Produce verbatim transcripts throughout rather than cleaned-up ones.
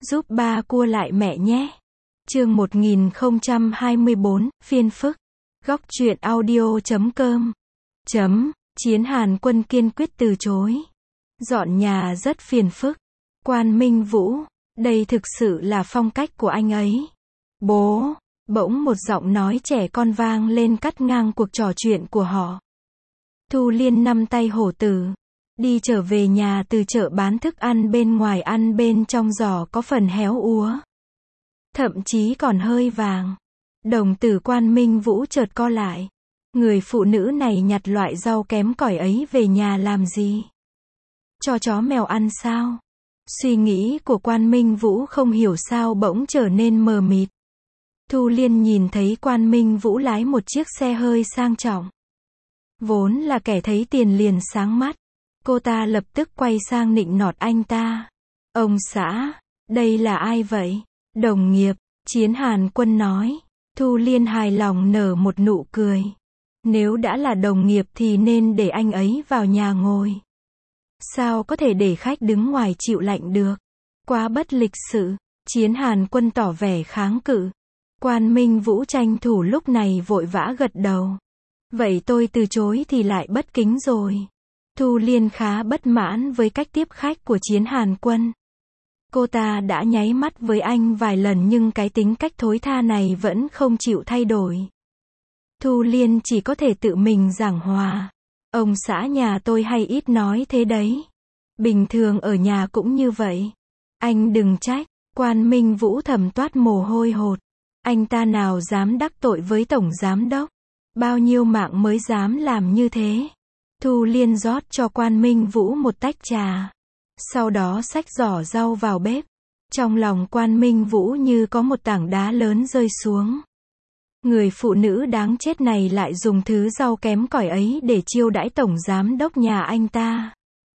Giúp ba cua lại mẹ nhé. Chương một nghìn không trăm hai mươi bốn, phiền phức. Góc truyện audio chấm com. Chấm, Chiến Hàn Quân kiên quyết từ chối. Dọn nhà rất phiền phức. Quan Minh Vũ, đây thực sự là phong cách của anh ấy. Bố, bỗng một giọng nói trẻ con vang lên cắt ngang cuộc trò chuyện của họ. Thu Liên nắm tay hổ tử, đi trở về nhà từ chợ bán thức ăn bên ngoài, ăn bên trong giò có phần héo úa. Thậm chí còn hơi vàng. Đồng tử Quan Minh Vũ chợt co lại. Người phụ nữ này nhặt loại rau kém cỏi ấy về nhà làm gì? Cho chó mèo ăn sao? Suy nghĩ của Quan Minh Vũ không hiểu sao bỗng trở nên mờ mịt. Thu Liên nhìn thấy Quan Minh Vũ lái một chiếc xe hơi sang trọng. Vốn là kẻ thấy tiền liền sáng mắt. Cô ta lập tức quay sang nịnh nọt anh ta. Ông xã, đây là ai vậy? Đồng nghiệp, Chiến Hàn Quân nói. Thu Liên hài lòng nở một nụ cười. Nếu đã là đồng nghiệp thì nên để anh ấy vào nhà ngồi. Sao có thể để khách đứng ngoài chịu lạnh được? Quá bất lịch sự. Chiến Hàn Quân tỏ vẻ kháng cự. Quan Minh Vũ tranh thủ lúc này vội vã gật đầu. Vậy tôi từ chối thì lại bất kính rồi. Thu Liên khá bất mãn với cách tiếp khách của Chiến Hàn Quân. Cô ta đã nháy mắt với anh vài lần nhưng cái tính cách thối tha này vẫn không chịu thay đổi. Thu Liên chỉ có thể tự mình giảng hòa. Ông xã nhà tôi hay ít nói thế đấy. Bình thường ở nhà cũng như vậy. Anh đừng trách. Quan Minh Vũ thầm toát mồ hôi hột. Anh ta nào dám đắc tội với tổng giám đốc. Bao nhiêu mạng mới dám làm như thế. Thu Liên rót cho Quan Minh Vũ một tách trà. Sau đó xách giỏ rau vào bếp. Trong lòng Quan Minh Vũ như có một tảng đá lớn rơi xuống. Người phụ nữ đáng chết này lại dùng thứ rau kém cỏi ấy để chiêu đãi tổng giám đốc nhà anh ta.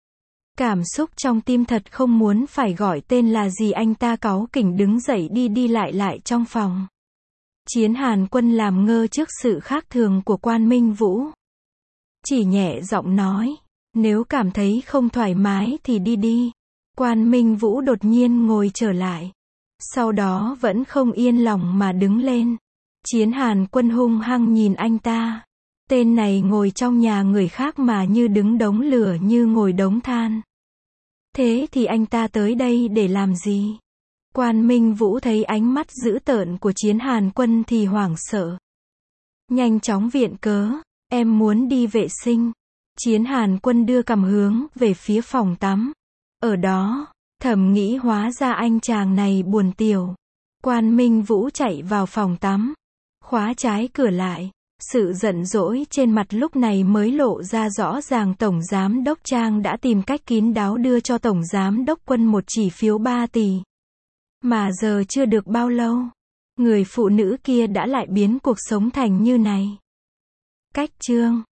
Cảm xúc trong tim thật không muốn phải gọi tên là gì, anh ta cáu kỉnh đứng dậy đi đi lại lại trong phòng. Chiến Hàn Quân làm ngơ trước sự khác thường của Quan Minh Vũ. Chỉ nhẹ giọng nói, nếu cảm thấy không thoải mái thì đi đi. Quan Minh Vũ đột nhiên ngồi trở lại. Sau đó vẫn không yên lòng mà đứng lên. Chiến Hàn Quân hung hăng nhìn anh ta. Tên này ngồi trong nhà người khác mà như đứng đống lửa, như ngồi đống than. Thế thì anh ta tới đây để làm gì? Quan Minh Vũ thấy ánh mắt dữ tợn của Chiến Hàn Quân thì hoảng sợ. Nhanh chóng viện cớ, em muốn đi vệ sinh. Chiến Hàn Quân đưa cằm hướng về phía phòng tắm. Ở đó, thầm nghĩ hóa ra anh chàng này buồn tiểu. Quan Minh Vũ chạy vào phòng tắm. Khóa trái cửa lại. Sự giận dỗi trên mặt lúc này mới lộ ra rõ ràng. Tổng giám đốc Trang đã tìm cách kín đáo đưa cho tổng giám đốc Quân một chỉ phiếu ba tỷ. Mà giờ chưa được bao lâu, người phụ nữ kia đã lại biến cuộc sống thành như này. Cách chương